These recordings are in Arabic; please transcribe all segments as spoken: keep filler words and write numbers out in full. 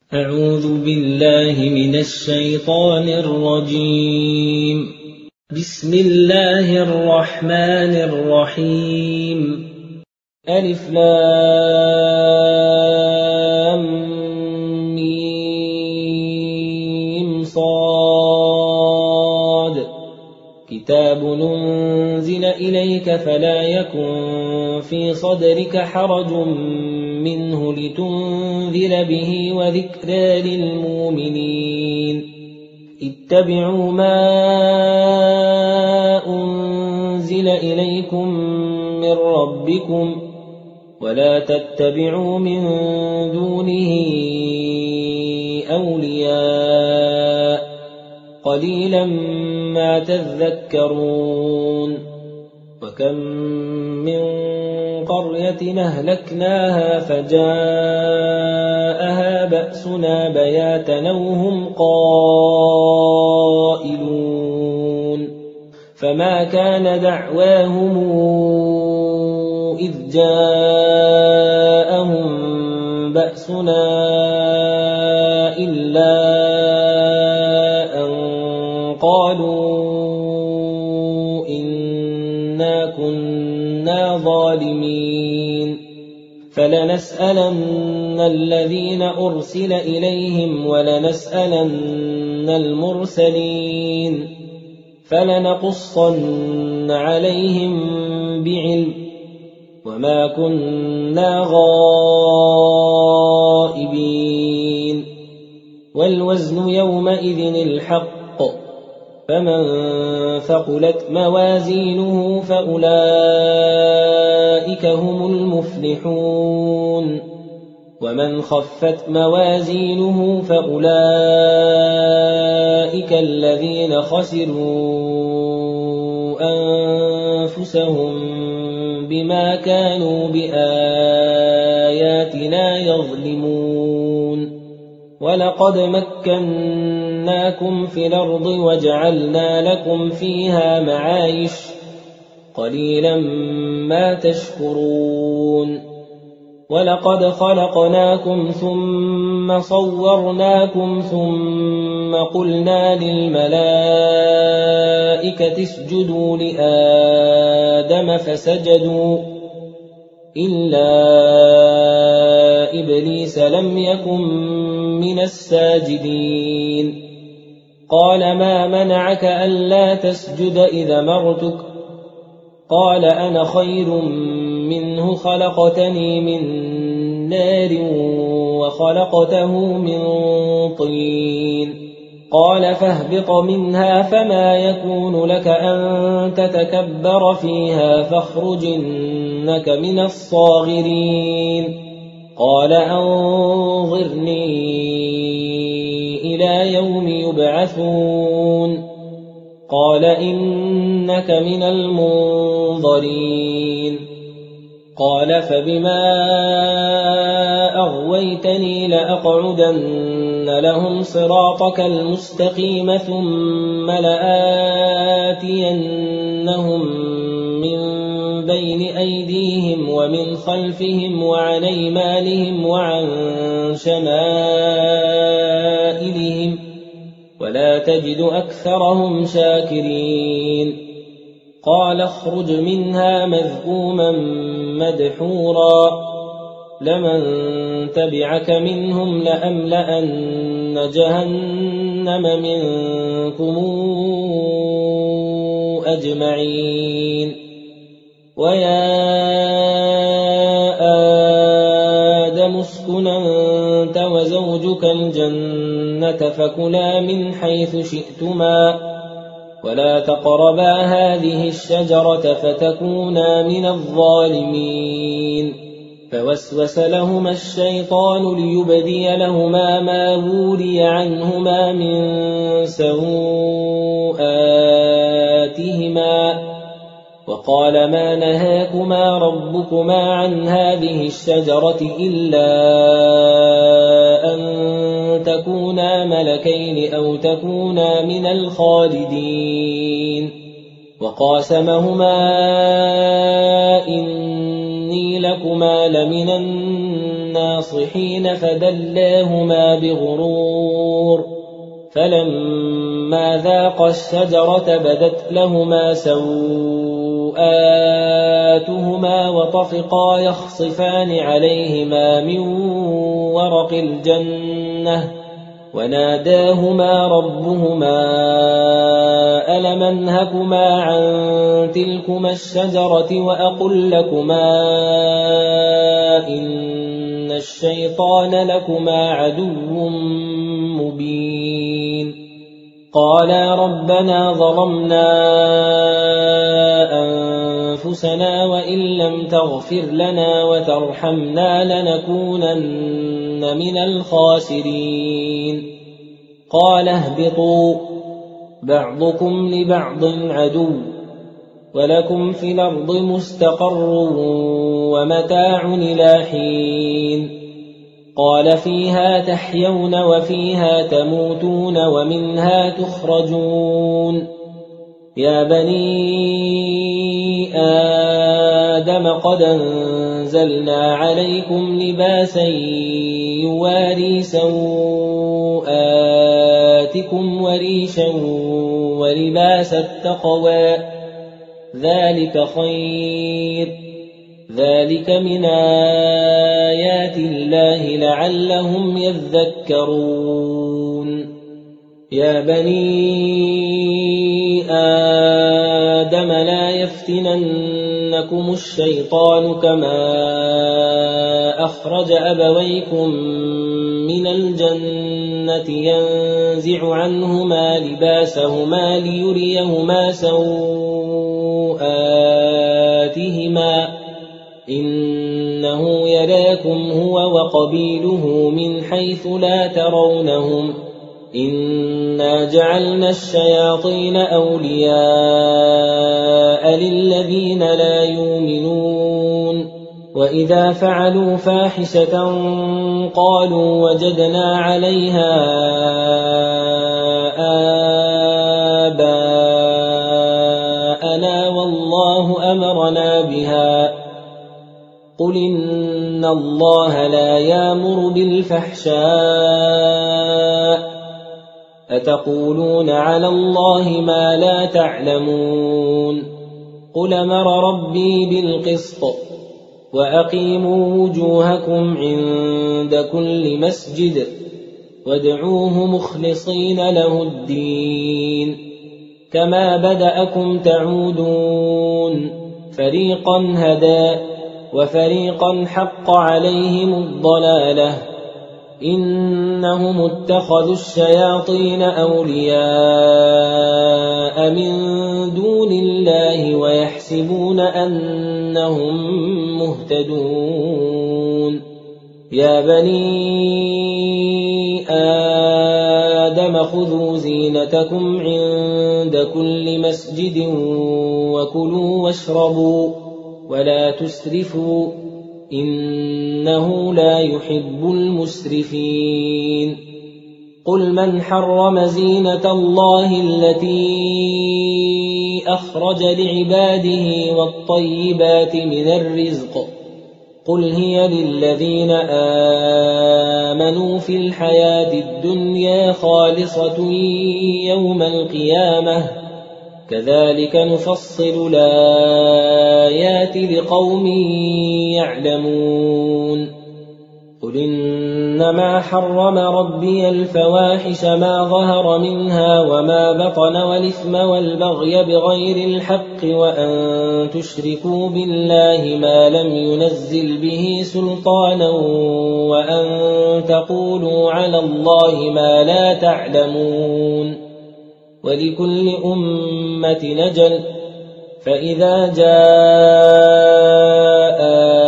أعوذ بالله من الشيطان الرجيم. بسم الله الرحمن الرحيم. ألف لام ميم صاد. كتاب أنزل إليك فلا يكن في صدرك حرج منه لتنذر به وذكرى للمؤمنين. اتبعوا ما أنزل إليكم من ربكم ولا تتبعوا من دونه أولياء قليلا ما تذكرون. وكم من قرية أهلكناها فجاءها بأسنا بياتا وهم قائلون. فما كان دعواهم إذ جاءهم بأسنا إلا أن قالوا إنا كنا ظالمين. فلنسألن الذين أرسل إليهم ولنسألن المرسلين فلنقصن عليهم بعلم وما كنا غائبين. والوزن يومئذ الحق فمن ثقلت موازينه فأولئك هم المفلحون. ومن خفت موازينه فأولئك الذين خسروا أنفسهم بما كانوا بآياتنا يظلمون. ولقد مكناكم في الأرض وجعلنا لكم فيها معايش قليلا ما تشكرون. ولقد خلقناكم ثم صورناكم ثم قلنا للملائكة اسجدوا لآدم فسجدوا إلا إبليس لم يكن من الساجدين. قال ما منعك ألا تسجد إذا مرتك؟ قال أنا خير منه خلقتني من نار وخلقته من طين. قال فاهبط منها فما يكون لك أن تتكبر فيها فاخرج إنك من الصاغرين. قال أنظرني إلى يوم يبعثون. قال إنك من المنظرين. قال فبما أغويتني لأقعدن لهم صراطك المستقيم ثم لآتينهم من بين أيديهم ومن خلفهم وعن أيمانهم وعن شمائلهم ولا تجد أكثرهم شاكرين. قال اخرج منها مذءوما مدحورا لمن تبعك منهم لأملأن جهنم منكم أجمعين. ويا آدم اسكن أنت وزوجك الجنة فكلا من حيث شئتما ولا تقربا هذه الشجرة فتكونا من الظالمين. فوسوس لهما الشيطان ليبدي لهما ما وري عنهما من سوآتهما وقال ما نهاكما ربكما عن هذه الشجرة إلا أن تكونا ملكين أو تكونا من الخالدين. وقاسمهما إن إني لكما لمن الناصحين فدلاهما بغرور فلما ذاقا الشجرة بدت لهما سوآتهما وطفقا يخصفان عليهما من ورق الجنة وناداهما ربهما ألم أنهكما عن تلكما الشجرة وأقل لكما إن الشيطان لكما عدو مبين قالا ربنا ظلمنا أنفسنا وإن لم تغفر لنا وترحمنا لنكونن من الخاسرين قال اهبطوا بعضكم لبعض عدو ولكم في الأرض مستقر ومتاع إلى حين قال فيها تحيون وفيها تموتون ومنها تخرجون يا بني آدم قد أنزلنا عليكم لباسا يواري سوآتكم وريشا ولباس التقوى ذلك خير ذلك من آيات الله لعلهم يذكرون يا بني آدم لا يفتننكم الشيطان كما أخرج أبويكم من الجنة ينزع عنهما لباسهما ليريهما سوآتهما إنه يراكم هو وقبيله من حيث لا ترونهم إنا جعلنا الشياطين أولياء للذين لا يؤمنون وإذا فعلوا فاحشة قالوا وجدنا عليها آباءنا والله أمرنا بها قل إن الله لا يأمر بالفحشاء أتقولون على الله ما لا تعلمون قل أمر ربي بالقسط وأقيموا وجوهكم عند كل مسجد وادعوه مخلصين له الدين كما بدأكم تعودون فريقا هدى وفريقا حق عليهم الضلالة إنهم اتخذوا الشياطين أولياء من دون الله ويحسبون أنهم مهتدون يا بني آدم خذوا زينتكم عند كل مسجد وكلوا واشربوا ولا تسرفوا إنه لا يحب المسرفين قل من حرم زينة الله التي أخرج لعباده والطيبات من الرزق قل هي للذين آمنوا في الحياة الدنيا خالصة يوم القيامة كذلك نفصل الآيات لقوم يعلمون قل إنما حرم ربي الفواحش ما ظهر منها وما بطن والإثم والبغي بغير الحق وأن تشركوا بالله ما لم ينزل به سلطانا وأن تقولوا على الله ما لا تعلمون ولكل أمة نجل فإذا جاء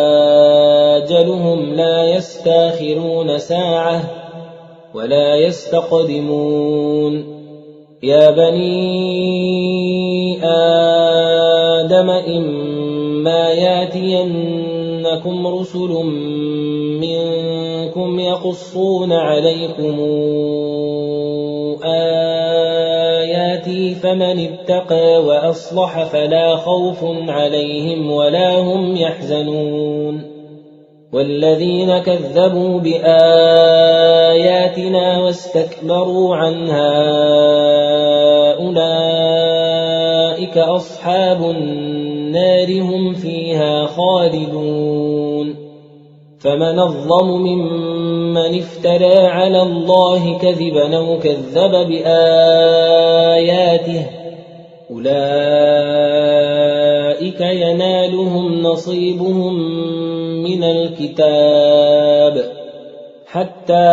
أجلهم لا يستاخرون ساعة ولا يستقدمون يا بني آدم إما ياتينكم رسل منكم يقصون عليكم آياتي فمن اتقى وأصلح فلا خوف عليهم ولا هم يحزنون والذين كذبوا بآياتنا واستكبروا عنها أولئك أصحاب النار هم فيها خالدون فمن الظلم ممن افترى على الله كذبا أو كذب بآياته أولئك ينالهم نصيبهم من الكتاب حتى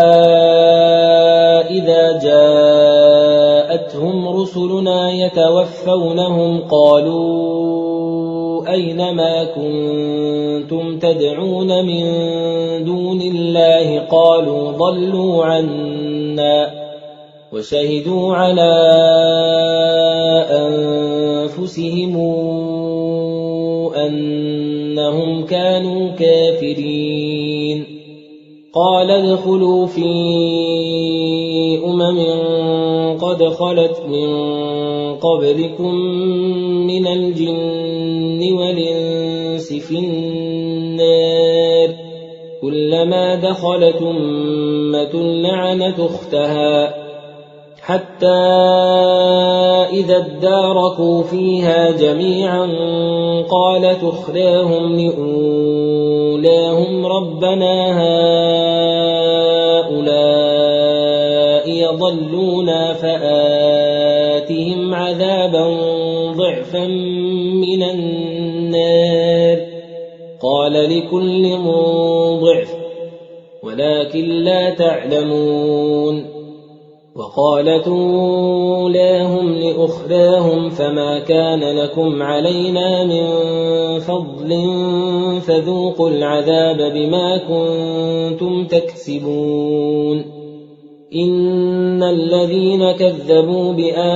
إذا جاءتهم رسلنا يتوفونهم قالوا أين ما كنتم تدعون من دون الله قالوا ضلوا عنا وشهدوا على أنفسهم أنهم كانوا كافرين قال ادخلوا في أمم قد خلت من قبلكم من الجن والإنس في النار كلما دخلت أمة لعنت أختها حتى إذا اداركوا فيها جميعا قالت أخراهم لأولاهم ربنا هؤلاء يضلونا فآتهم عذابا ضعفا من النار قال لكل ضعف ولكن لا تعلمون وقالت أولاهم لأخراهم فما كان لكم علينا من فضل فذوقوا العذاب بما كنتم تكسبون إن الذين كذبوا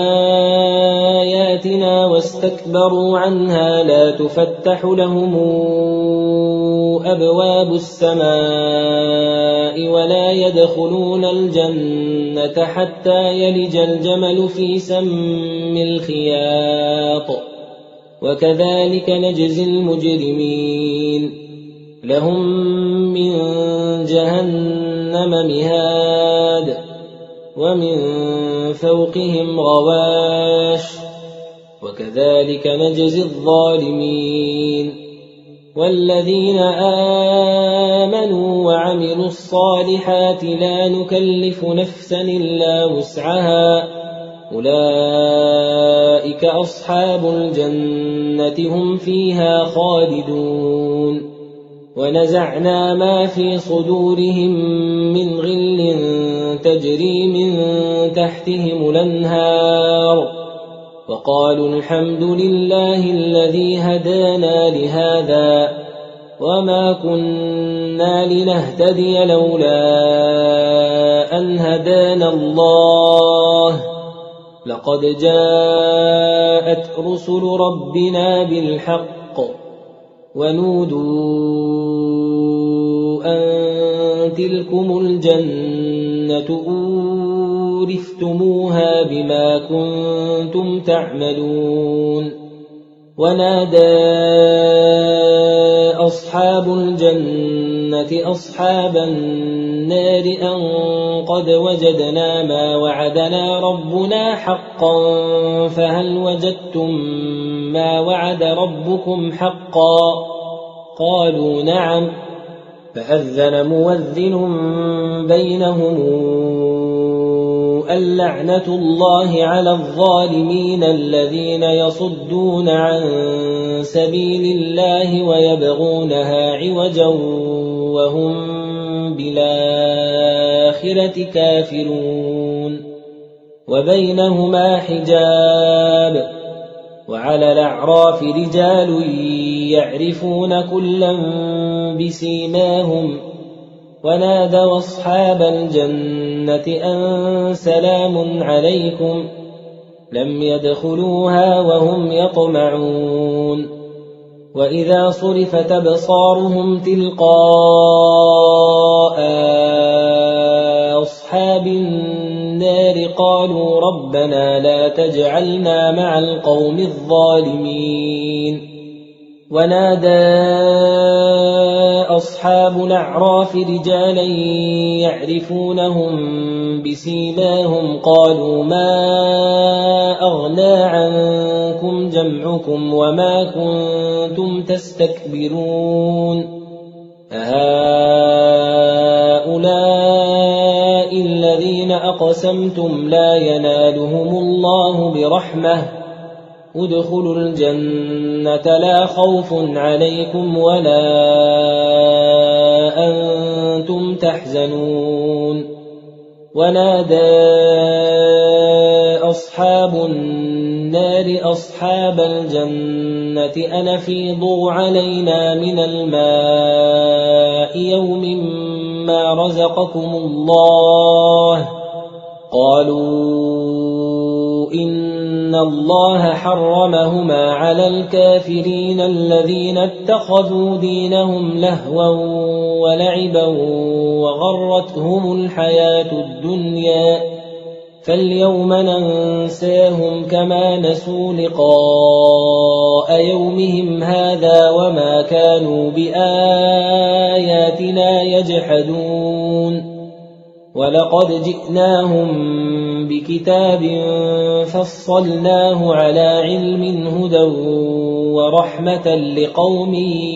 بآياتنا واستكبروا عنها لا تفتح لهم أبواب السماء ولا يدخلون الجنة حتى يلج الجمل في سم الخياط وكذلك نجزي المجرمين لهم من جهنم مهاد ومن فوقهم غواش وكذلك نجزي الظالمين والذين آمنوا وعملوا الصالحات لا نكلف نفسا إلا وسعها أولئك أصحاب الجنة هم فيها خالدون ونزعنا ما في صدورهم من غل تجري من تحتهم الأنهار وقالوا الحمد لله الذي هدانا لهذا وما كنا لنهتدي لولا أن هدانا الله لقد جاءت رسل ربنا بالحق ونودوا أن تلكم الجنة أورثتموها بما كنتم تعملون ونادى أصحاب الجنة أصحاب النار أن قد وجدنا ما وعدنا ربنا حقا فهل وجدتم ما وعد ربكم حقا قالوا نعم فأذن مؤذن بينهم اللعنة الله على الظالمين الذين يصدون عن سبيل الله ويبغونها عوجا وهم بالآخرة كافرون وبينهما حجاب وعلى الأعراف رجال يعرفون كلا بسيماهم ونادوا أصحاب الجنة أن سلام عليكم لم يدخلوها وهم يطمعون وإذا صرفت أبصارهم تلقاء أصحاب النار قالوا ربنا لا تجعلنا مع القوم الظالمين ونادى أصحاب الأعراف رجالا يعرفونهم بسيماهم قالوا ما أغنى عنكم جمعكم وما كنتم تستكبرون أهؤلاء الذين أقسمتم لا ينالهم الله برحمة ادخلوا الجنة لا خوف عليكم ولا أنتم تحزنون ونادى أصحاب النار أصحاب الجنة أن أفيضوا علينا من الماء يوم ما رزقكم الله قالوا إن الله حرمهما على الكافرين الذين اتخذوا دينهم لهوا ولعبا وغرتهم الحياة الدنيا فاليوم ننساهم كما نسوا لقاء يومهم هذا وما كانوا بآياتنا يجحدون ولقد جئناهم بكتاب فصلناه على علم هدى ورحمة لقوم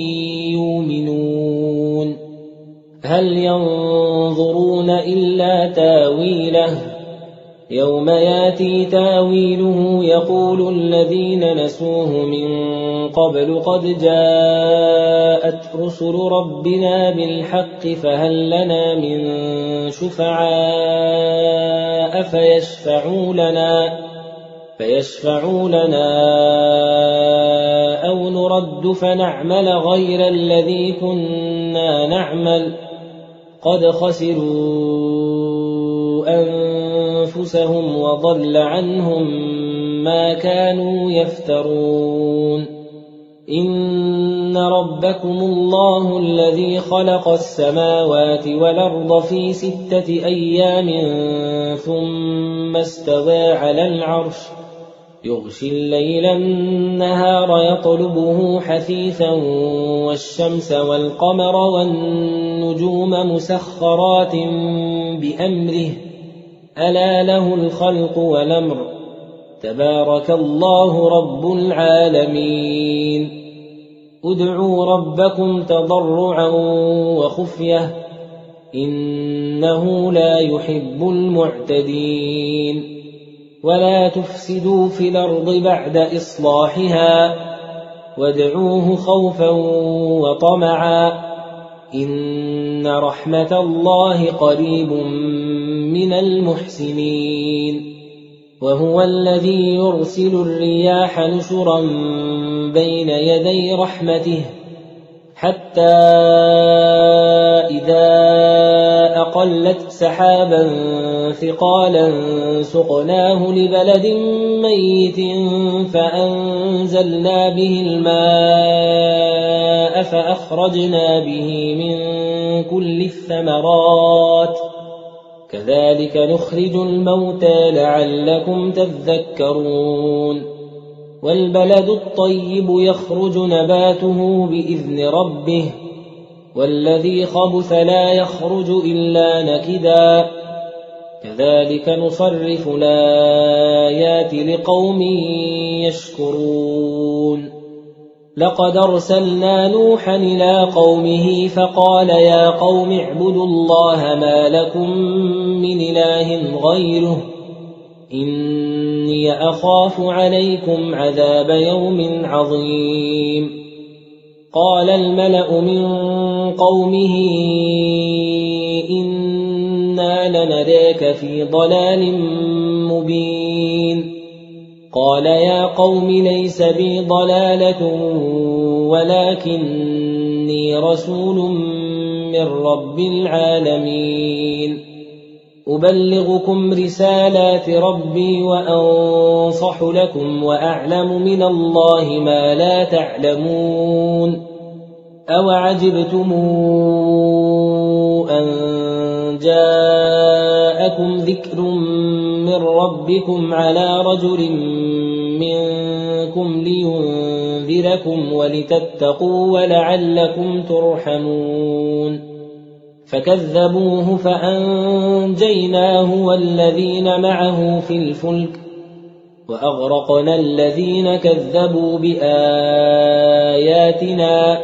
يؤمنون هل ينظرون إلا تاويله يوم ياتي تاويله يقول الذين نسوه من قبل قد جاءت رسل ربنا بالحق فهل لنا من شفعاء فيشفعوا لنا فيشفعوا لنا أو نرد فنعمل غير الذي كنا نعمل قد خسروا أنفسهم وضل عنهم ما كانوا يفترون إن ربكم الله الذي خلق السماوات والأرض في ستة أيام ثم استوى على العرش يغشي الليل النهار يطلبه حثيثا والشمس والقمر والنجوم مسخرات بأمره ألا له الخلق والأمر تبارك الله رب العالمين ادعوا ربكم تضرعا وخفية إنه لا يحب المعتدين ولا تفسدوا في الأرض بعد إصلاحها وادعوه خوفا وطمعا إن رحمة الله قريب من المحسنين وهو الذي يرسل الرياح نشرا بين يدي رحمته حتى إذا أقلت سحابا ثقالا سقناه لبلد ميت فأنزلنا به الماء فأخرجنا به من كل الثمرات كذلك نخرج الموتى لعلكم تذكرون والبلد الطيب يخرج نباته بإذن ربه والذي خبث لا يخرج إلا نكدا كذلك نصرف الآيات لقوم يشكرون لقد أرسلنا نوحا إلى قومه فقال يا قوم اعبدوا الله ما لكم من إله غيره إني أخاف عليكم عذاب يوم عظيم قال الملأ من قومه إنا لنراك في ضلال مبين قال يا قوم ليس بي ضلالة ولكني رسول من رب العالمين أبلغكم رسالات ربي وأنصح لكم وأعلم من الله ما لا تعلمون أوعجبتم أن جاءكم ذكر من ربكم على رجل منكم لينذركم ولتتقوا ولعلكم ترحمون فكذبوه فأنجيناه والذين معه في الفلك وأغرقنا الذين كذبوا بآياتنا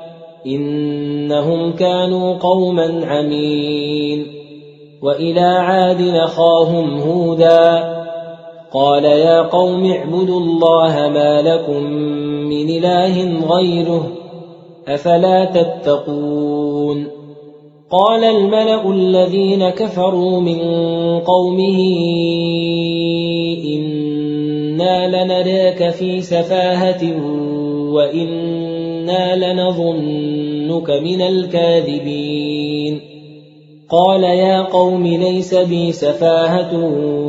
إنهم كانوا قوما عمين وإلى عاد أخاهم هودا قال يا قوم اعبدوا الله ما لكم من إله غيره أفلا تتقون قال الملأ الذين كفروا من قومه إنا لنراك في سفاهة وإنا لنظنك من الكاذبين قال يا قوم ليس بي سفاهة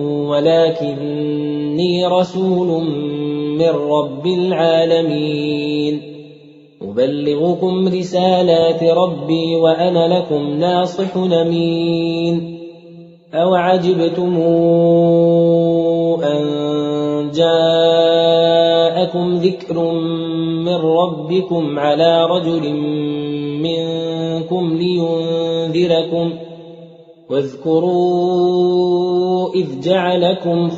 ولكني رسول من رب العالمين أبلغكم رسالات ربي وأنا لكم ناصح أمين أوعجبتم أن جاءكم ذكر من ربكم على رجل منكم لينذركم واذكروا إذ جعلكم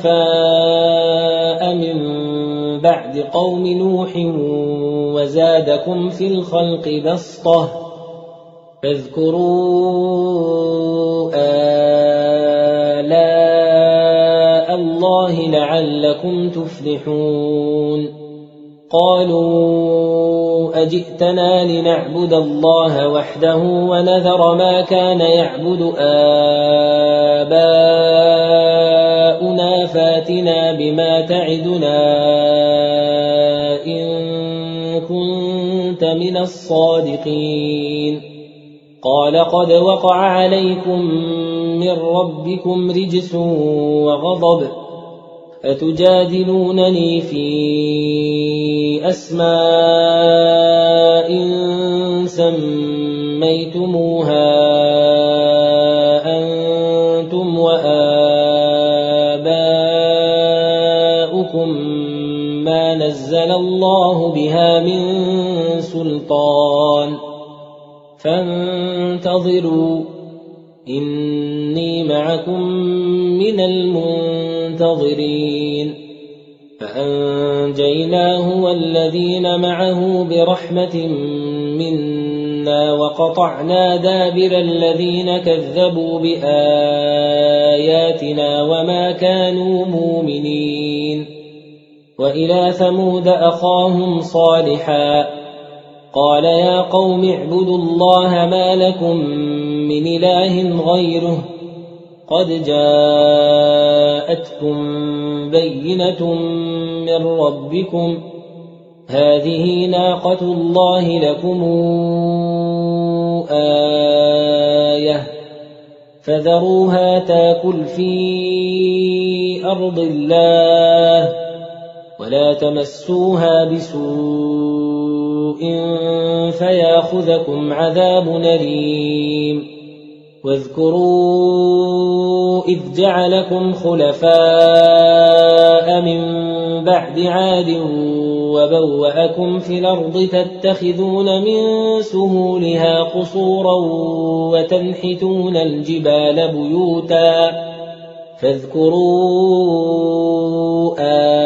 خلفاء من بعد قوم نوح وزادكم في الخلق بسطة فاذكروا آلاء الله لعلكم تفلحون قالوا أجئتنا لنعبد الله وحده ونذر ما كان يعبد آباؤنا فاتنا بما تعدنا إن كنت من الصادقين قال قد وقع عليكم من ربكم رجس وغضب أتجادلونني في أسماء سميتموها أنتم وآباؤكم ما نزل الله بها من سلطان فانتظروا إني معكم من المنتظرين فأنجيناه والذين معه برحمة منا وقطعنا دابر الذين كذبوا بآياتنا وما كانوا مؤمنين وإلى ثمود أخاهم صالحا قال يا قوم اعبدوا الله ما لكم من إله غيره قد جاءتكم بينة من ربكم هذه ناقة الله لكم آية فذروها تاكل في أرض الله ولا تمسوها بسوء فياخذكم عذاب أليم واذكروا إذ جعلكم خلفاء من بعد عاد وبوأكم في الأرض تتخذون من سهولها قصورا وتنحتون الجبال بيوتا فاذكروا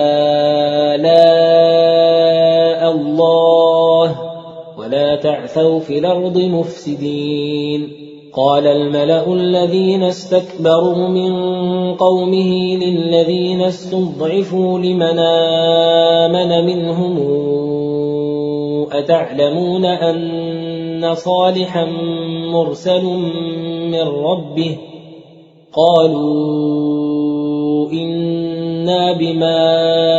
آلاء الله ولا تعثوا في الأرض مفسدين قال الملأ الذين استكبروا من قومه للذين استضعفوا لمن آمن منهم أتعلمون أن صالحا مرسل من ربه قالوا إنا بما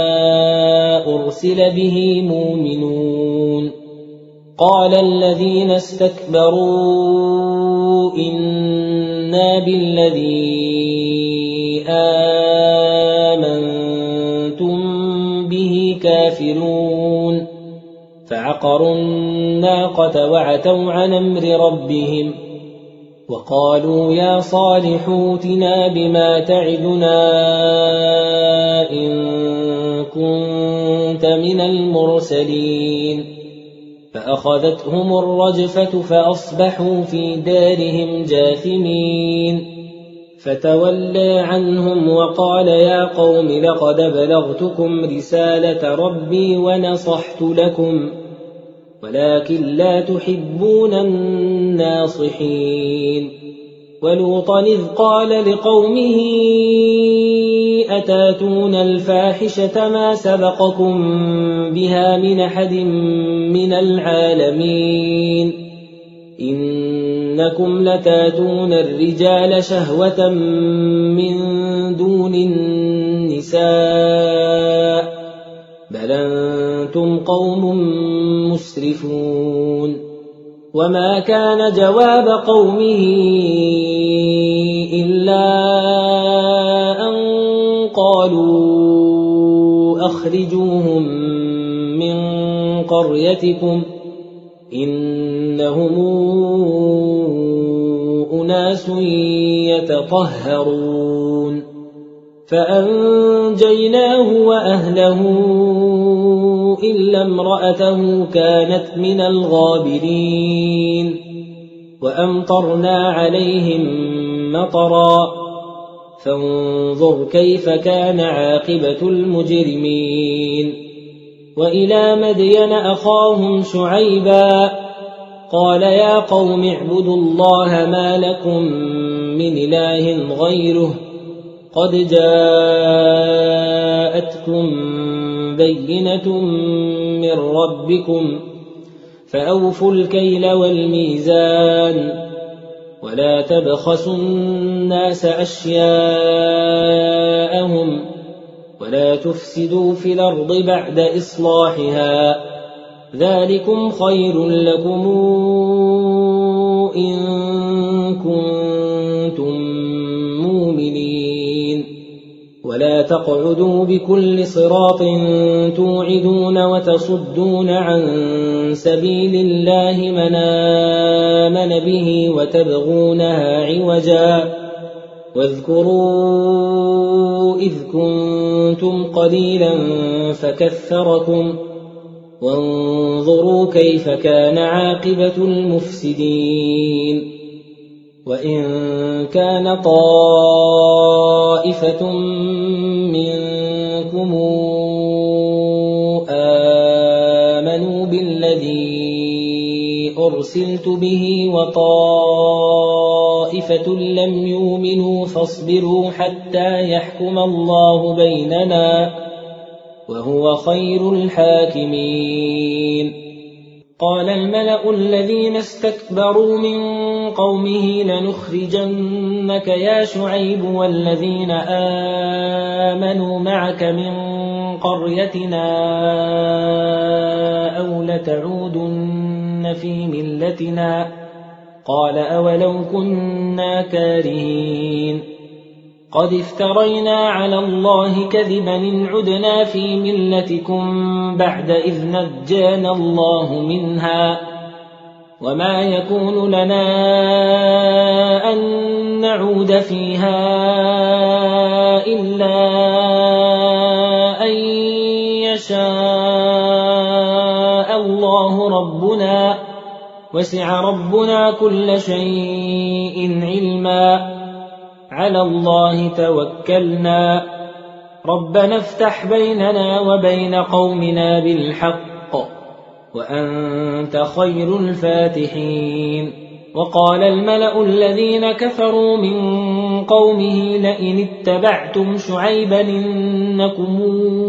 أرسل به مؤمنون قال الذين استكبروا إنا بالذي آمنتم به كافرون فعقروا الناقة وعتوا عن أمر ربهم وقالوا يا صالح ائتنا بما تعدنا إن كنت من المرسلين فأخذتهم الرجفة فأصبحوا في دارهم جاثمين فتولى عنهم وقال يا قوم لقد بلغتكم رسالة ربي ونصحت لكم ولكن لا تحبون الناصحين ولوطا إذ قال لقومه أتاتون الفاحشة ما سبقكم بها من أحد من العالمين إنكم لتاتون الرجال شهوة من دون النساء بل أنتم قوم مسرفون وما كان جواب قومه إلا أن قالوا أخرجوهم من قريتكم إنهم أناس يتطهرون فأنجيناه وأهله إلا امرأته كانت من الغابرين وأمطرنا عليهم مطرا فانظر كيف كان عاقبة المجرمين وإلى مدين أخاهم شعيبا قال يا قوم اعبدوا الله ما لكم من إله غيره قد جاءتكم بينة من ربكم فأوفوا الكيل والميزان ولا تبخسوا الناس أشياءهم ولا تفسدوا في الأرض بعد إصلاحها ذلكم خير لكم إن كنتم مؤمنين ولا تقعدوا بكل صراط توعدون وتصدون عن سبيل الله من آمن به وتبغونها عوجا واذكروا إذ كنتم قليلا فكثركم وانظروا كيف كان عاقبة المفسدين وإن كان طائفة منكم آمنوا بالذي أرسلت به وطائفة لم يؤمنوا فاصبروا حتى يحكم الله بيننا وهو خير الحاكمين قال الملأ الذين استكبروا من قومه لنخرجنك يا شعيب والذين آمنوا معك من قريتنا أو لتعودن في ملتنا قال أولو كنا كارهين قد افترينا على الله كذبا إن عدنا في ملتكم بعد إذ نجانا الله منها وما يكون لنا أن نعود فيها إلا أن يشاء الله ربنا وسع ربنا كل شيء علما على الله توكلنا ربنا افتح بيننا وبين قومنا بالحق وأنت خير الفاتحين وقال الملأ الذين كفروا من قومه لئن اتبعتم شعيبا إنكم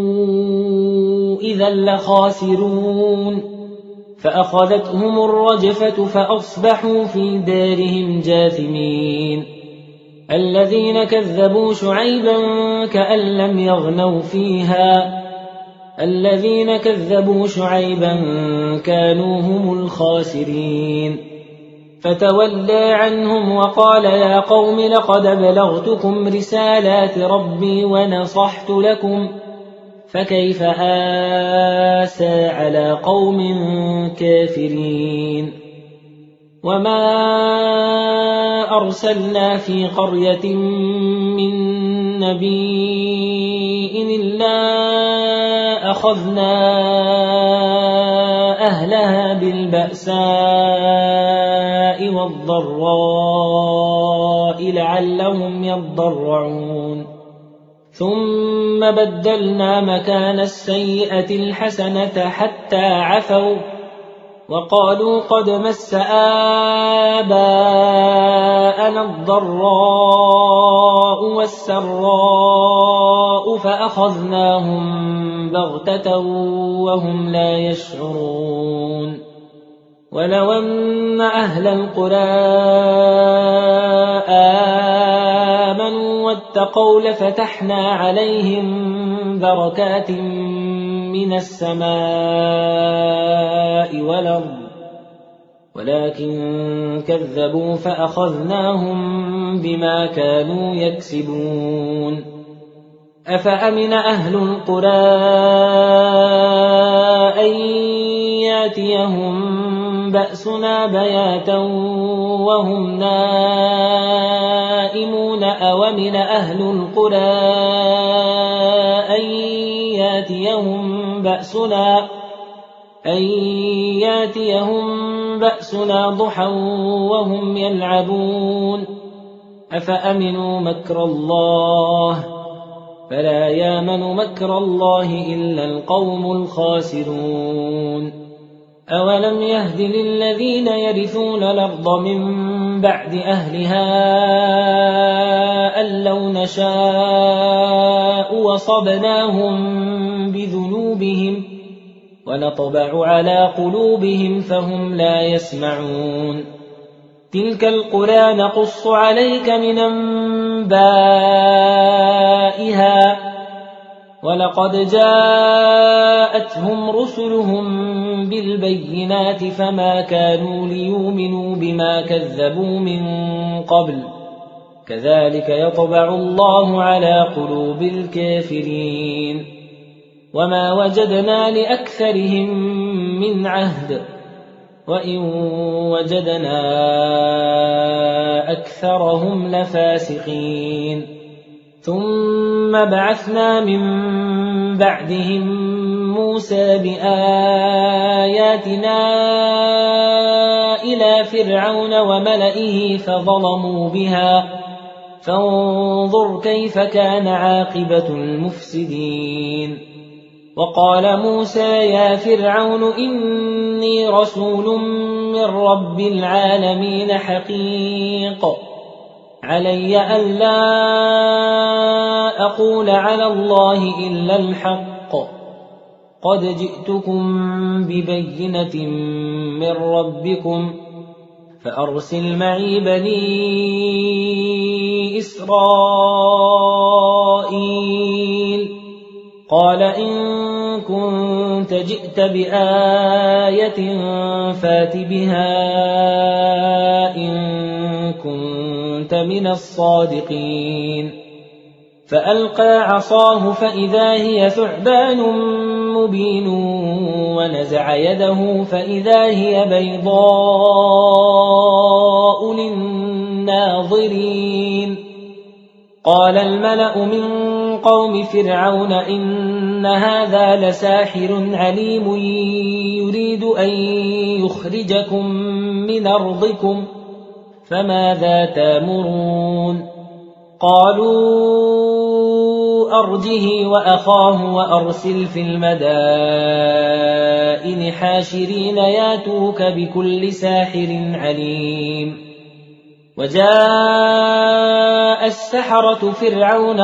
إذا لخاسرون فأخذتهم الرجفة فأصبحوا في دارهم جاثمين الذين كذبوا شعيبا كأن لم يغنوا فيها الذين كذبوا شعيبا كانوا هم الخاسرين فتولى عنهم وقال يا قوم لقد بلغتكم رسالات ربي ونصحت لكم فكيف آسى على قوم كافرين وما أرسلنا في قرية من نبي إلا أخذنا أهلها بالبأساء والضراء لعلهم يضرعون ثم بدلنا مكان السيئة الحسنة حتى عفوا وقالوا قد مس آباءنا الضراء والسراء فأخذناهم بغتة وهم لا يشعرون ولو أن أهل القرى آمنوا واتقوا لفتحنا عليهم بركات من السماء والأرض ولكن كذبوا فأخذناهم بما كانوا يكسبون أفأمن أهل القرى أن ياتيهم بأسنا بياتا وهم نائمون أومن أهل القرى أن ياتيهم بأسنا أن ياتيهم بأسنا ضحى وهم يلعبون أفأمنوا مكر الله فلا يامن مكر الله إلا القوم الخاسرون أولم يهد للذين يرثون الأرض من بعد أهلها أن لو نشاء وصبناهم بذنوبهم ونطبع على قلوبهم فهم لا يسمعون تلك القرى نقص عليك من أنبائها ولقد جاءتهم رسلهم بالبينات فما كانوا ليؤمنوا بما كذبوا من قبل كذلك يطبع الله على قلوب الكافرين وما وجدنا لأكثرهم من عهد وإن وجدنا أكثرهم لفاسقين ثم بعثنا من بعدهم موسى بآياتنا إلى فرعون وملئه فظلموا بها فانظر كيف كان عاقبة المفسدين وقال موسى يا فرعون إني رسول من رب العالمين حقيق علي ألا أقول على الله إلا الحق قد جئتكم ببينة من ربكم فأرسل معي بني إسرائيل قال إن كنت جئت بآية فات بها إن كنت من الصادقين فألقى عصاه فإذا هي ثعبان مبين ونزع يده فإذا هي بيضاء للناظرين قال الملأ من قوم فرعون إن هذا لساحر عليم يريد أن يخرجكم من أرضكم فماذا تأمرون قالوا أرجه وأخاه وأرسل في المدائن حاشرين ياتوك بكل ساحر عليم وجاء السحرة فرعون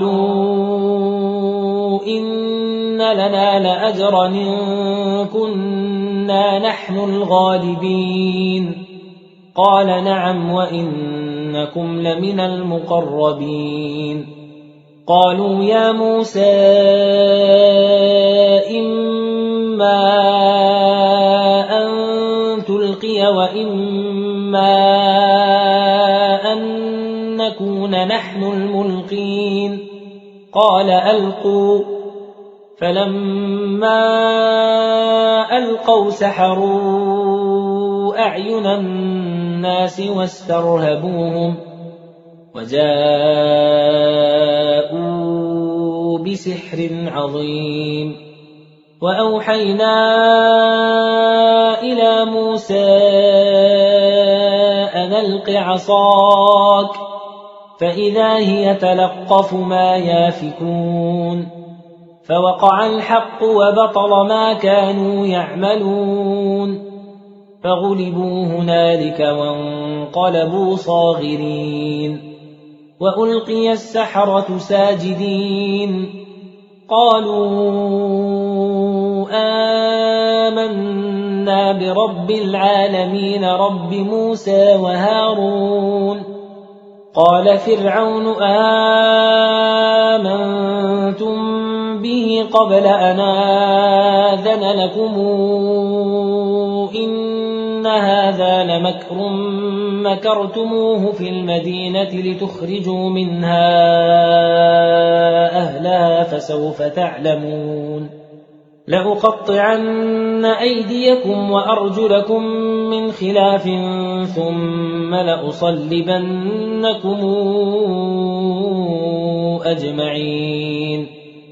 قالوا إن لنا لأجرا إن كنا نحن الغالبين قال نعم وإنكم لمن المقربين قالوا يا موسى إما أن تلقي وإما أن نكون نحن الملقين قال ألقوا فلما ألقوا سحروا أعين الناس واسترهبوهم وجاءوا بسحر عظيم وأوحينا إلى موسى أن ألق عصاك فإذا هي تلقف ما يافكون فوقع الحق وبطل ما كانوا يعملون فغلبوا هنالك وانقلبوا صاغرين وألقي السحرة ساجدين قالوا آمنا برب العالمين رب موسى وهارون قال فرعون آمنتم به قبل أن آذن لكم إن هذا لمكر مكرتموه في المدينة لتخرجوا منها أهلها فسوف تعلمون لأقطعن أيديكم وأرجلكم من خلاف ثم لأصلبنكم أجمعين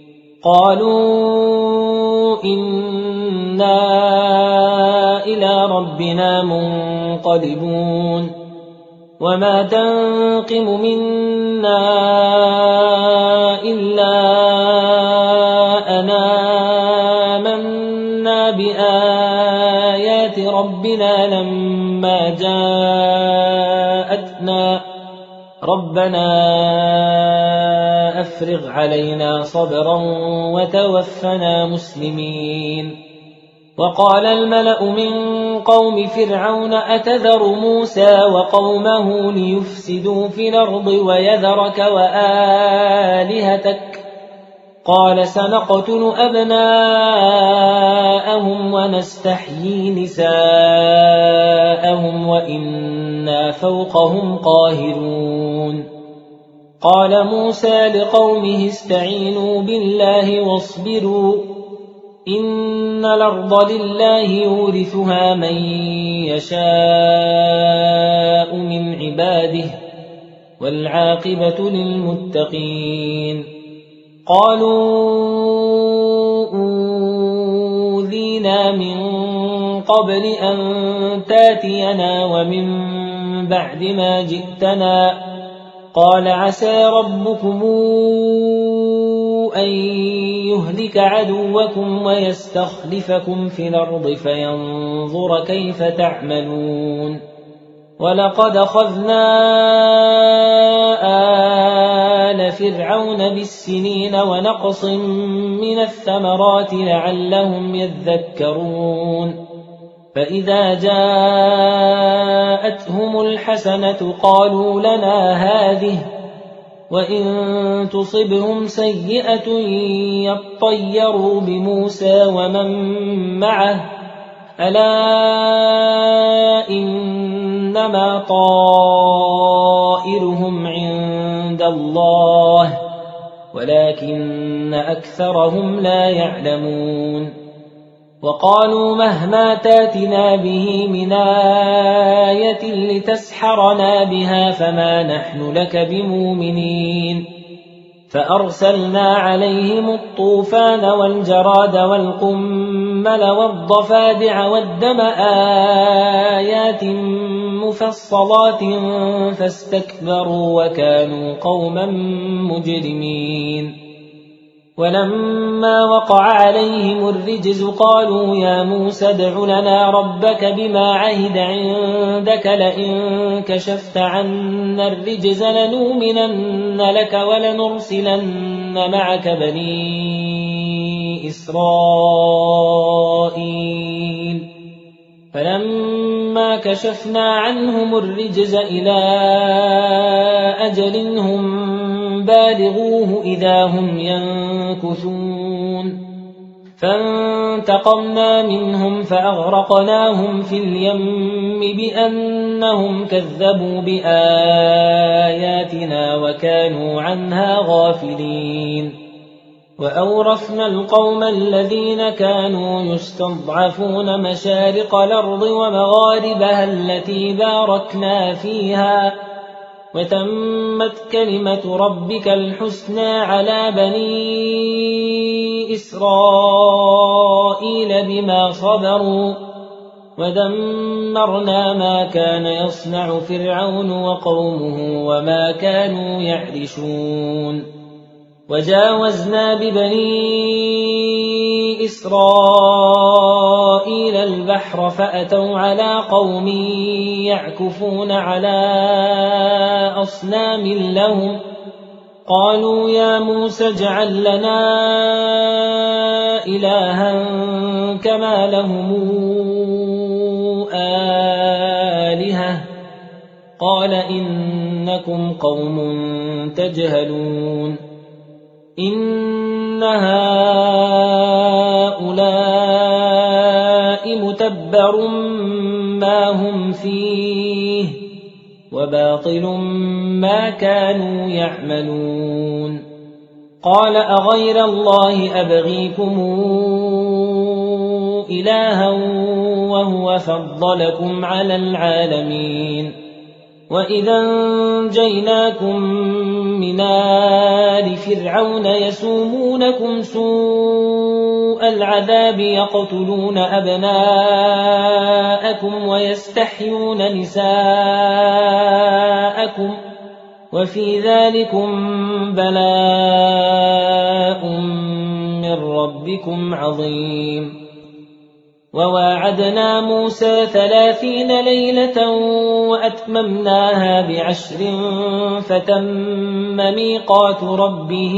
قالوا إنا إلى ربنا منقلبون وما تنقم منا إلا أن آمنا بآيات ربنا لما جاءتنا ربنا أفرغ علينا صبرا وتوفنا مسلمين وقال الملأ من قوم فرعون أتذر موسى وقومه ليفسدوا في الأرض ويذرك وآلهتك قال سنقتل أبناءهم ونستحيي نساءهم وإنا فوقهم قاهرون قال موسى لقومه استعينوا بالله واصبروا إن الأرض لله يورثها من يشاء من عباده والعاقبة للمتقين قالوا أوذينا من قبل أن تاتينا ومن بعد ما جئتنا قال عسى ربكم أن يهلك عدوكم ويستخلفكم في الأرض فينظر كيف تعملون ولقد أخذنا آل فرعون بالسنين ونقص من الثمرات لعلهم يذكرون فإذا جاءتهم الحسنة قالوا لنا هذه وإن تصبهم سيئة يطيروا بموسى ومن معه ألا إنما طائرهم عند الله ولكن أكثرهم لا يعلمون وقالوا مهما تاتنا به من آية لتسحرنا بها فما نحن لك بمؤمنين فأرسلنا عليهم الطوفان والجراد والقمل والضفادع والدم آيات مفصلات فاستكبروا وكانوا قوما مجرمين ولما وقع عليهم الرجز قالوا يا موسى ادع لنا ربك بما عهد عندك لئن كشفت عنا الرجز لنؤمنن لك ولنرسلن معك بني إسرائيل فلما كشفنا عنهم الرجز إلى أجل هم بالغوه إذا هم ينكثون فانتقمنا منهم فأغرقناهم في اليم بأنهم كذبوا بآياتنا وكانوا عنها غافلين وأورثنا القوم الذين كانوا يستضعفون مشارق الأرض ومغاربها التي باركنا فيها وتمت كلمة ربك الحسنى على بني إسرائيل بما صبروا ودمرنا ما كان يصنع فرعون وقومه وما كانوا يعرشون وجاوزنا ببني إسرائيل البحر فأتوا على قوم يعكفون على أصنام لهم قالوا يا موسى اجعل لنا إلها كما لهم آلهة قال إنكم قوم تجهلون إن هؤلاء متبر ما هم فيه وباطل ما كانوا يعملون قال أغير الله أبغيكم إلها وهو فضلكم على العالمين وإذا انجيناكم من آل فرعون يسومونكم سوء العذاب يقتلون أبناءكم ويستحيون نساءكم وفي ذلكم بلاء من ربكم عظيم وواعدنا موسى ثلاثين ليلة وأتممناها بعشر فتم ميقات ربه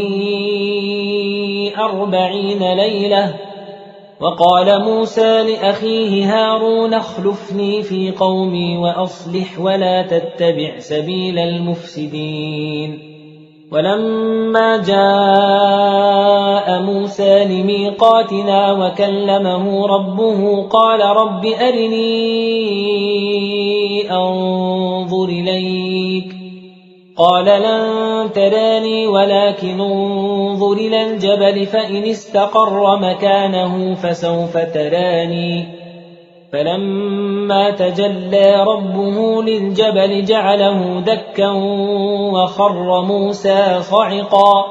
أربعين ليلة وقال موسى لأخيه هارون اخلفني في قومي وأصلح ولا تتبع سبيل المفسدين ولما جاء موسى لميقاتنا وكلمه ربه قال رب أرني أنظر إليك قال لن تراني ولكن انظر إلى الجبل فإن استقر مكانه فسوف تراني فلما تجلى ربه للجبل جعله دكا وخر موسى صعقا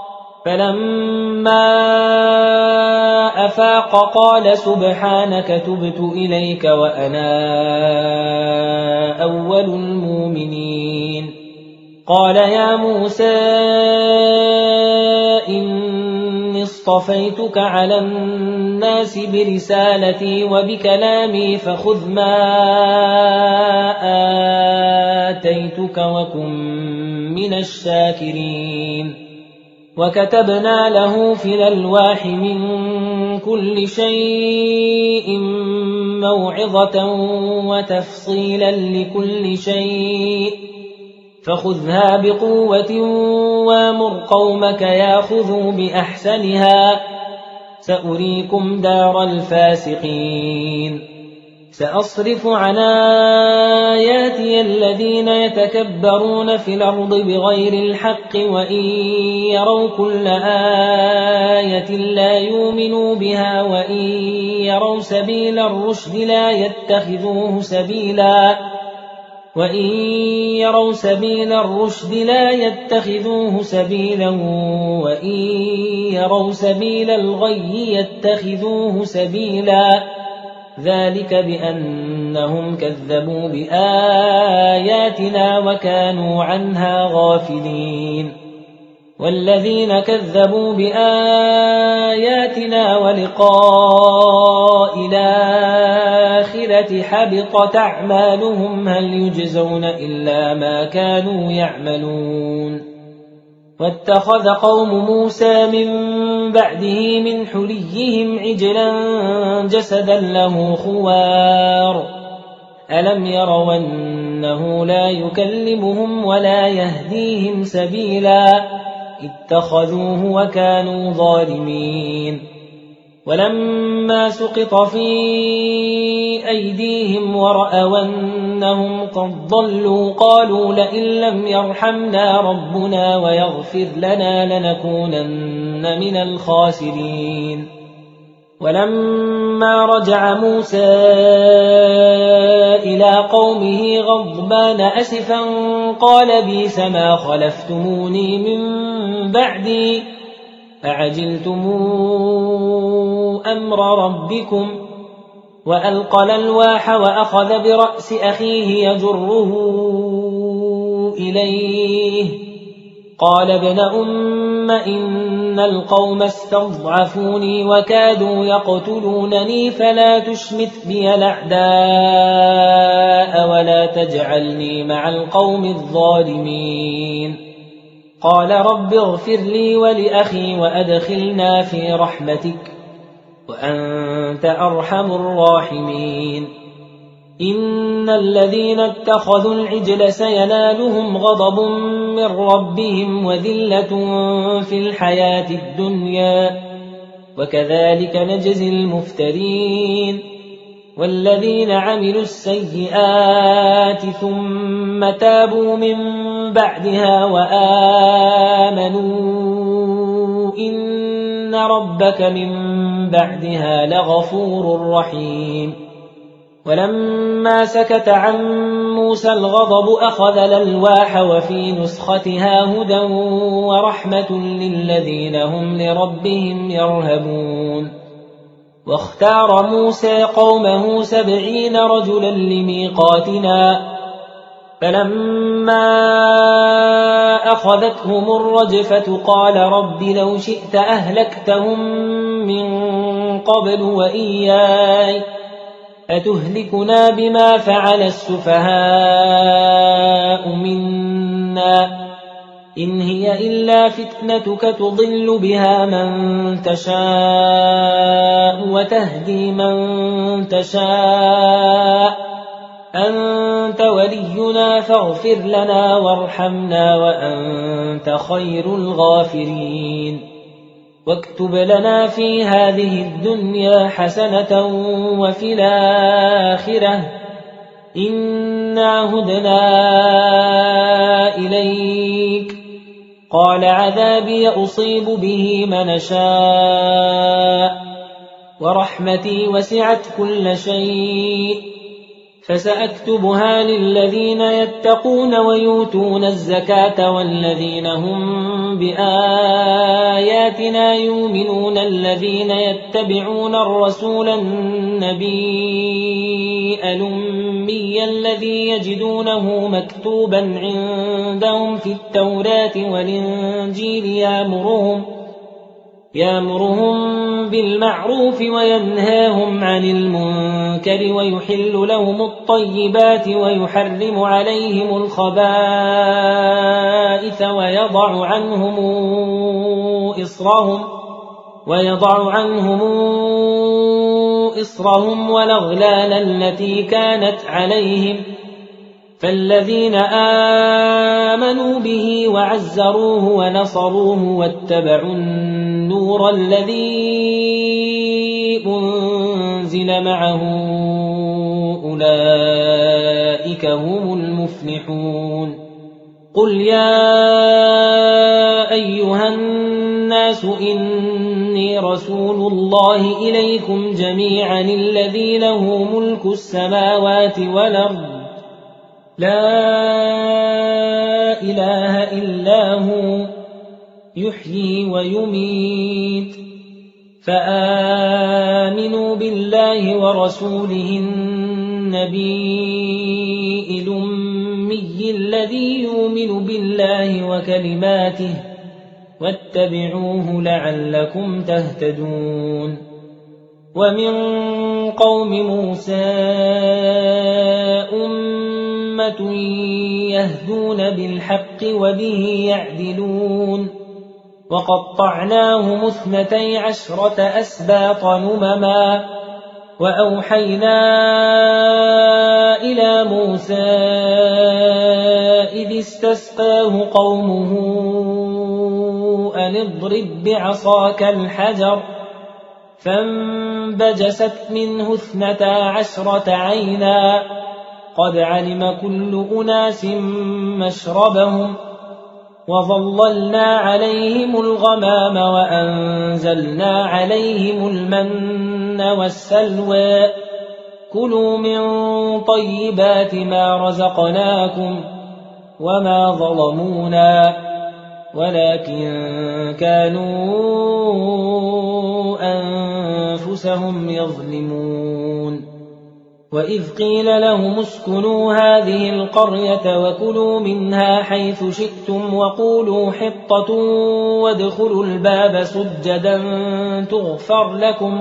فلما أفاق قال سبحانك تبت إليك وأنا أول المؤمنين قال يا موسى إني اصطفيتك على الناس برسالتي وبكلامي فخذ ما آتيتك وكن من الشاكرين وكتبنا له في الألواح من كل شيء موعظة وتفصيلا لكل شيء فخذها بقوة وامر قومك ياخذوا بأحسنها سأريكم دار الفاسقين سأصرف عن آياتي الذين يتكبرون في الأرض بغير الحق وإن يروا كل آية لا يؤمنوا بها وإن يروا سبيل الرشد لا يتخذوه سبيلا وإن يروا سبيل الرشد لا يتخذوه سبيلا وإن يروا سبيل الغي يتخذوه سبيلا ذلك بأنهم كذبوا بآياتنا وكانوا عنها غافلين والذين كذبوا بآياتنا ولقاء الآخرة حبطت أعمالهم هل يجزون إلا ما كانوا يعملون واتخذ قوم موسى من بعده من حليهم عجلا جسدا له خوار ألم يروا أنه لا يكلمهم ولا يهديهم سبيلا اتخذوه وكانوا ظالمين ولما سقط في أيديهم ورأوا أنهم قد ضلوا قالوا لئن لم يرحمنا ربنا ويغفر لنا لنكونن من الخاسرين. ولما رجع موسى إلى قومه غضبان أسفا قال بئس ما خلفتموني من بعدي أعجلتم أمر ربكم وألقى الألواح وأخذ برأس أخيه يجره إليه قال ابن أم إن القوم استضعفوني وكادوا يقتلونني فلا تشمت بي الأعداء ولا تجعلني مع القوم الظالمين. قال رب اغفر لي ولأخي وأدخلنا في رحمتك وأنت أرحم الراحمين. إن الذين اتخذوا العجل سينالهم غضب من ربهم وذلة في الحياة الدنيا وكذلك نجزي المفترين. والذين عملوا السيئات ثم تابوا من بعدها وآمنوا إن ربك من بعدها لغفور رحيم. ولما سكت عن موسى الغضب أخذ الألواح وفي نسختها هدى ورحمة للذين هم لربهم يرهبون. واختار موسى قومه سبعين رجلا لميقاتنا فلما أخذتهم الرجفة قال رب لو شئت أهلكتهم من قبل وإياي أتهلكنا بما فعل السفهاء منا إن هي إلا فتنتك تضل بها من تشاء وتهدي من تشاء أنت ولينا فاغفر لنا وارحمنا وأنت خير الغافرين. واكتب لنا في هذه الدنيا حسنة وفي الآخرة إنا هدنا إليك. قال عذابي أصيب به من شاء ورحمتي وسعت كل شيء فسأكتبها للذين يتقون ويؤتون الزكاة والذين هم بآياتنا يؤمنون الذين يتبعون الرسول النبي الأمي الذي يجدونه مكتوبا عندهم في التوراة والإنجيل يأمرهم يأمرهم بالمعروف وينهاهم عن المنكر ويحل لهم الطيبات ويحرم عليهم الخبائث ويضع عنهم إصرهم ويضع عنهم إصرهم والأغلال التي كانت عليهم. فالذين آمنوا به وعزروه ونصروه واتبعوا النور الذي أنزل معه أولئك هم المفلحون. قل يا أيها الناس إني رسول الله إليكم جميعا الذي له ملك السماوات والأرض لا إله إلا هو يحيي ويميت فآمنوا بالله ورسوله النبي الأمي الذي يؤمن بالله وكلماته واتبعوه لعلكم تهتدون. ومن قوم موسى أمة يهدون بالحق وبه يعدلون. وقطعناهم اثنتي عشرة أسباط نمما وأوحينا إلى موسى إذ استسقاه قومه أن اضرب بعصاك الحجر فانبجست منه اثنتا عشرة عينا قد علم كل أناس مشربهم وظللنا عليهم الغمام وأنزلنا عليهم المن والسلوى كلوا من طيبات ما رزقناكم وما ظلمونا ولكن كانوا أنفسهم يظلمون وإذ قيل لهم اسكنوا هذه القرية وكلوا منها حيث شئتم وقولوا حطة وادخلوا الباب سجدا تغفر لكم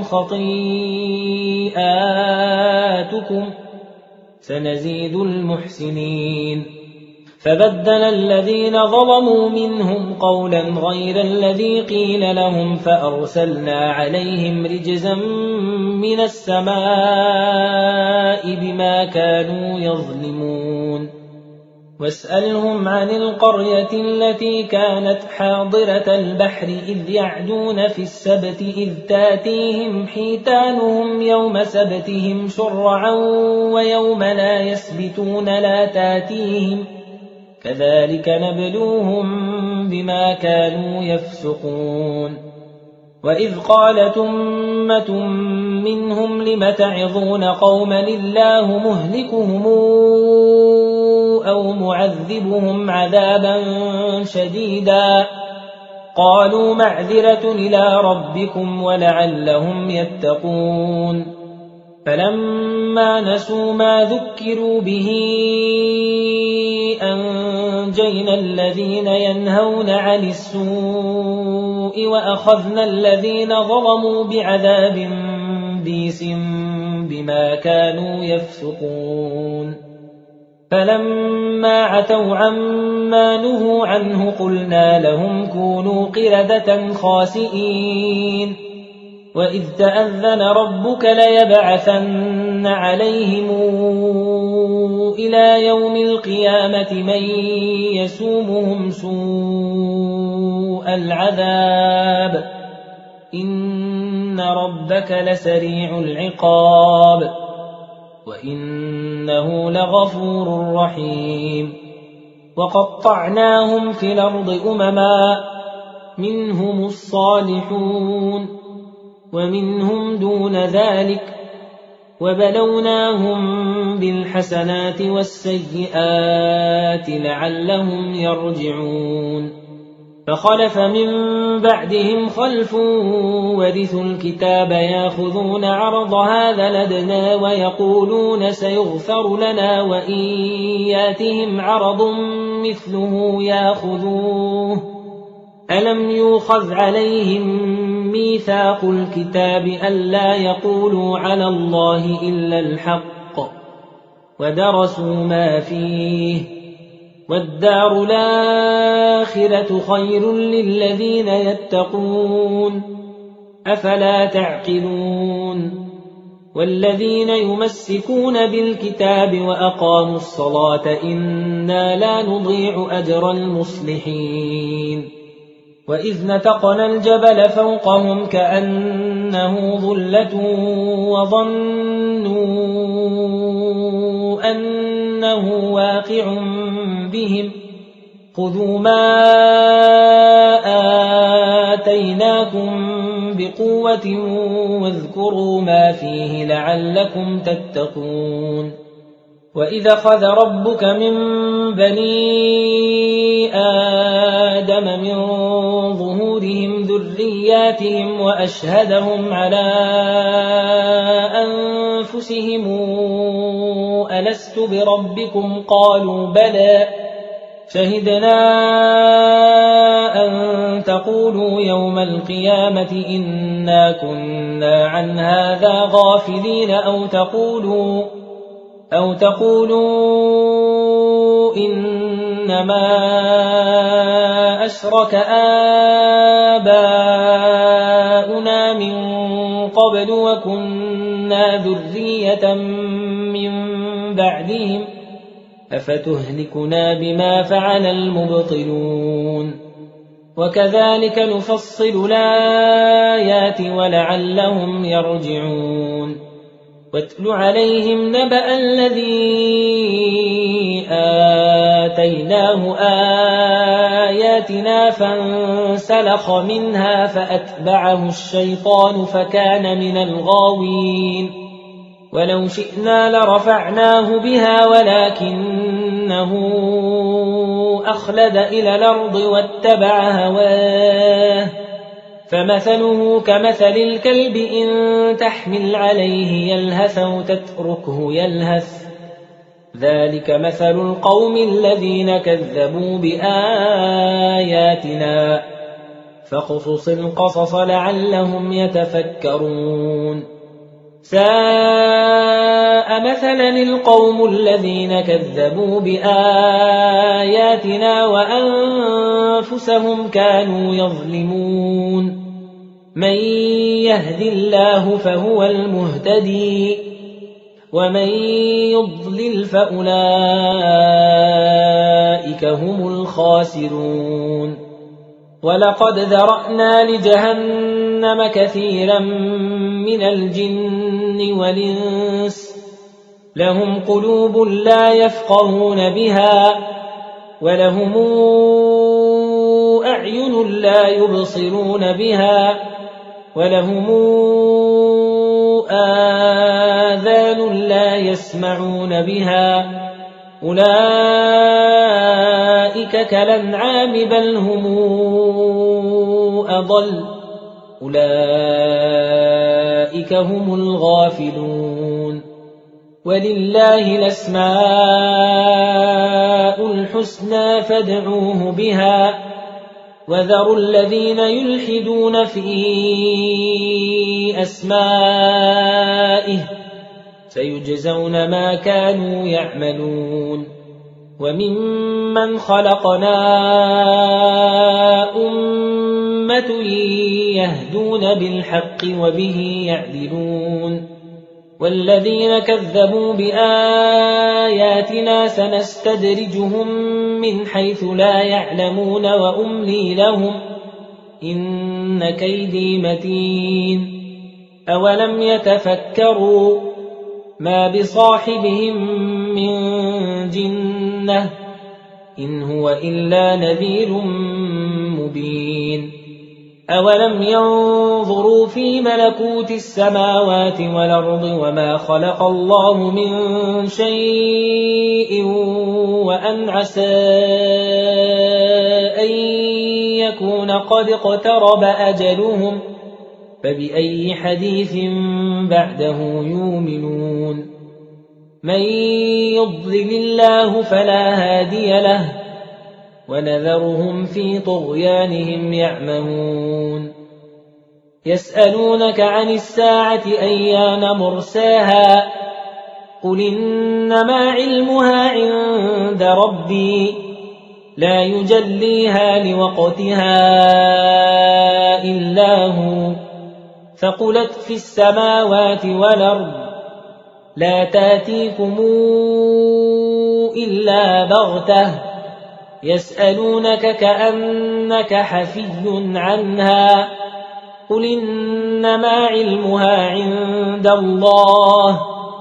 خطيئاتكم سنزيد المحسنين فبدل الذين ظلموا منهم قولا غير الذي قيل لهم فأرسلنا عليهم رجزا من السماء بما كانوا يظلمون واسألهم عن القرية التي كانت حاضرة البحر إذ يعدون في السبت إذ تاتيهم حيتانهم يوم سبتهم شرعا ويوم لا يسبتون لا تاتيهم كذلك نبلوهم بما كانوا يفسقون وإذ قالت أمة منهم لم تعظون قوما الله مهلكهم أو معذبهم عذابا شديدا قالوا معذرة إلى ربكم ولعلهم يتقون فلما نسوا ما ذكروا به أنجينا الذين ينهون عن السوء وأخذنا الذين ظلموا بعذاب بئس بما كانوا يفسقون فلما عتوا عما نهوا عنه قلنا لهم كونوا قردة خاسئين وإذ تأذن ربك ليبعثن عليهم إلى يوم القيامة من يسومهم سوء العذاب إن ربك لسريع العقاب وإنه لغفور رحيم وقطعناهم في الأرض أمما منهم الصالحون ومنهم دون ذلك وبلوناهم بالحسنات والسيئات لعلهم يرجعون فخلف من بعدهم خلف ورثوا الكتاب ياخذون عرض هذا لدنا ويقولون سيغفر لنا وإن ياتهم عرض مثله ياخذوه ألم يؤخذ عليهم ميثاق الكتاب ألا يقولوا على الله إلا الحق ودرسوا ما فيه والدار الآخرة خير للذين يتقون أفلا تعقلون والذين يمسكون بالكتاب وأقاموا الصلاة إنا لا نضيع أجر المصلحين وإذ نتقنا الجبل فوقهم كأنه ظلة وظنوا أنه واقع بهم خذوا ما آتيناكم بقوة واذكروا ما فيه لعلكم تتقون وإذا أخذ ربك من بني آدم من ظهورهم ذرياتهم وأشهدهم على أنفسهم ألست بربكم قالوا بلى شهدنا أن تقولوا يوم القيامة إنا كنا عن هذا غافلين أو تقولوا أو تقولوا إنما أشرك آباؤنا من قبل وكنا ذرية من بعدهم أفتهلكنا بما فعل المبطلون وكذلك نفصل الآيات ولعلهم يرجعون واتل عليهم نبأ الذي آتيناه آياتنا فانسلخ منها فأتبعه الشيطان فكان من الغاوين ولو شئنا لرفعناه بها ولكنه أخلد إلى الأرض واتبع هواه فمثله كمثل الكلب إن تحمل عليه يلهث أو تتركه يلهث ذلك مثل القوم الذين كذبوا بآياتنا فاقصص القصص لعلهم يتفكرون ساء مثلا القوم الذين كذبوا بآياتنا وأنفسهم كانوا يظلمون من يهد الله فهو المهتدي ومن يضلل فأولئك هم الخاسرون ولقد ذرأنا لجهنم كثيرا من الجن والإنس لهم قلوب لا يفقهون بها ولهم أعين لا يبصرون بها ولهم آذان لا يسمعون بها أولئك كالأنعام بل هم أضل أولئك هم الغافلون ولله الأسماء الحسنى فادعوه بها وذروا الذين يلحدون في أسمائه سيجزون ما كانوا يعملون وممن خلقنا أمة يهدون بالحق وبه يعدلون والذين كذبوا بآياتنا سنستدرجهم من حيث لا يعلمون وأملي لهم إن كيدي متين أولم يتفكروا ما بصاحبهم من جنة إن هو إلا نذير مبين أولم ينظروا في ملكوت السماوات والأرض وما خلق الله من شيء وأن عسى أن يكون قد اقترب أجلهم فبأي حديث بعده يؤمنون من يضلل الله فلا هادي له ونذرهم في طغيانهم يعمهون يسألونك عن الساعة أيان مرساها قل إنما علمها عند ربي لا يجليها لوقتها إلا هو ثقلت في السماوات والأرض لا تاتيكم إلا بغتة يسألونك كأنك حفي عنها قل إنما علمها عند الله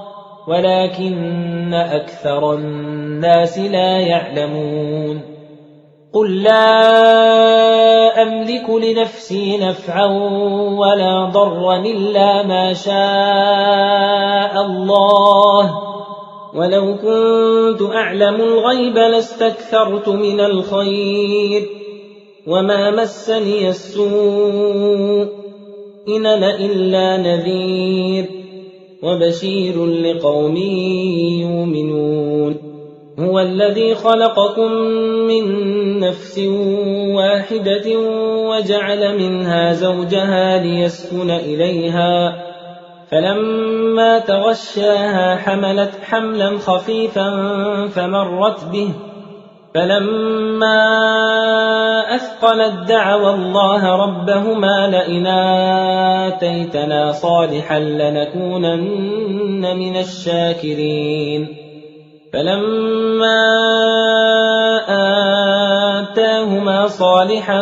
ولكن أكثر الناس لا يعلمون قل لا أملك لنفسي نفعا ولا ضرا إلا ما شاء الله ولو كنت أعلم الغيب لاستكثرت من الخير وما مسني السوء إن أنا إلا نذير وبشير لقوم يؤمنون هو الذي خلقكم من نفس واحدة وجعل منها زوجها ليسكن إليها فلما تغشاها حملت حملا خفيفا فمرت به فلما أثقلت دعوا الله ربهما لئن آتيتنا صالحا لنكونن من الشاكرين فلما آتاهما صالحا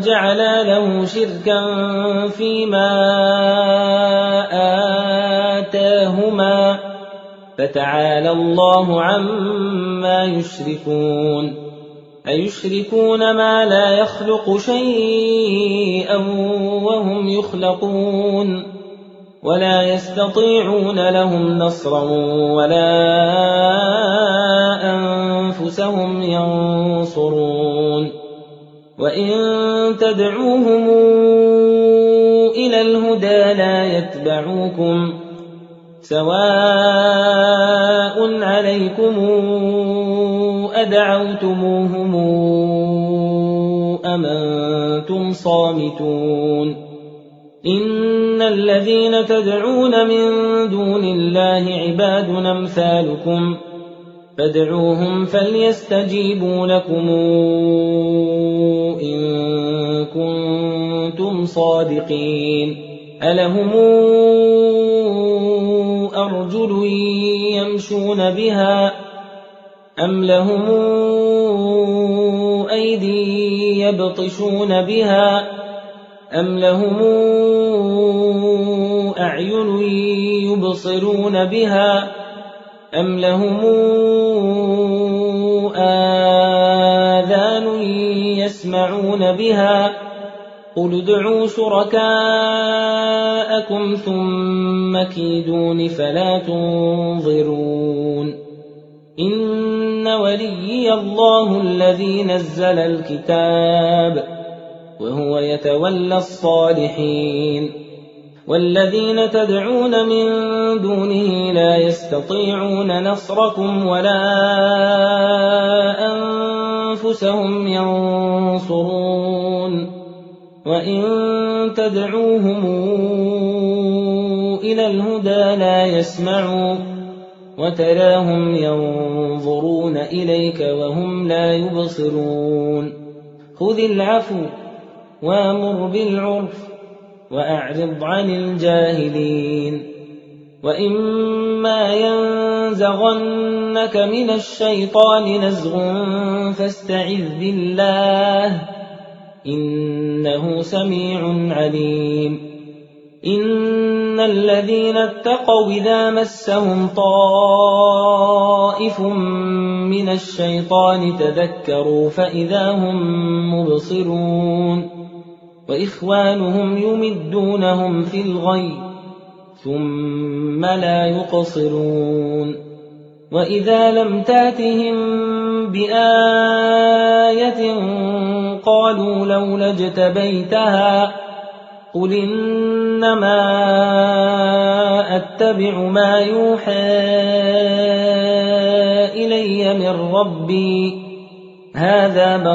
جعلا له شركا فيما آتاهما فتعالى الله عما يشركون أيشركون ما لا يخلق شيئا وهم يخلقون ولا يستطيعون لهم نصرا ولا أنفسهم ينصرون وإن تدعوهم إلى الهدى لا يتبعوكم سواء عليكم أدعوتموهم أم أنتم صامتون إن الذين تدعون من دون الله عباد أمثالكم فادعوهم فليستجيبوا لكم إن كنتم صادقين ألهم أرجل يمشون بها أم لهم أيدي يبطشون بها أم لهم أعين يبصرون بها أم لهم آذان يسمعون بها قل ادعوا شركاءكم ثم كيدون فلا تنظرون إن وليي الله الذي نزل الكتاب وهو يتولى الصالحين والذين تدعون من دونه لا يستطيعون نصركم ولا أنفسهم ينصرون وإن تدعوهم إلى الهدى لا يسمعوا وتراهم ينظرون إليك وهم لا يبصرون خذ العفو وامر بالعرف وأعرض عن الجاهلين وإما ينزغنك من الشيطان نزغ فاستعذ بالله إنه سميع عليم إن الذين اتقوا إذا مسهم طائف من الشيطان تذكروا فإذا هم مبصرون وإخوانهم يمدونهم في الغي ثم لا يقصرون وإذا لم تاتهم بآية قالوا لولا اجتبيتها قل إنما أتبع ما يوحى إلي من ربي هذا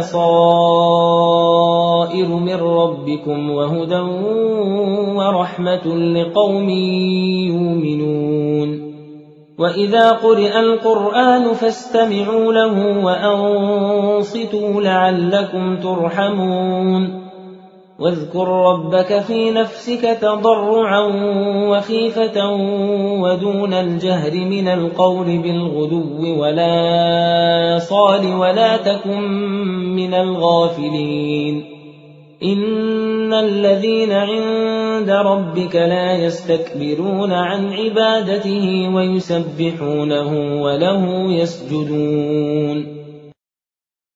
بصائر من ربكم وهدى ورحمة لقوم يؤمنون وإذا قرئ القرآن فاستمعوا له وأنصتوا لعلكم ترحمون واذكر ربك في نفسك تضرعا وخيفة ودون الجهر من القول بالغدو ولا صال ولا تكن من الغافلين إن الذين عند ربك لا يستكبرون عن عبادته ويسبحونه وله يسجدون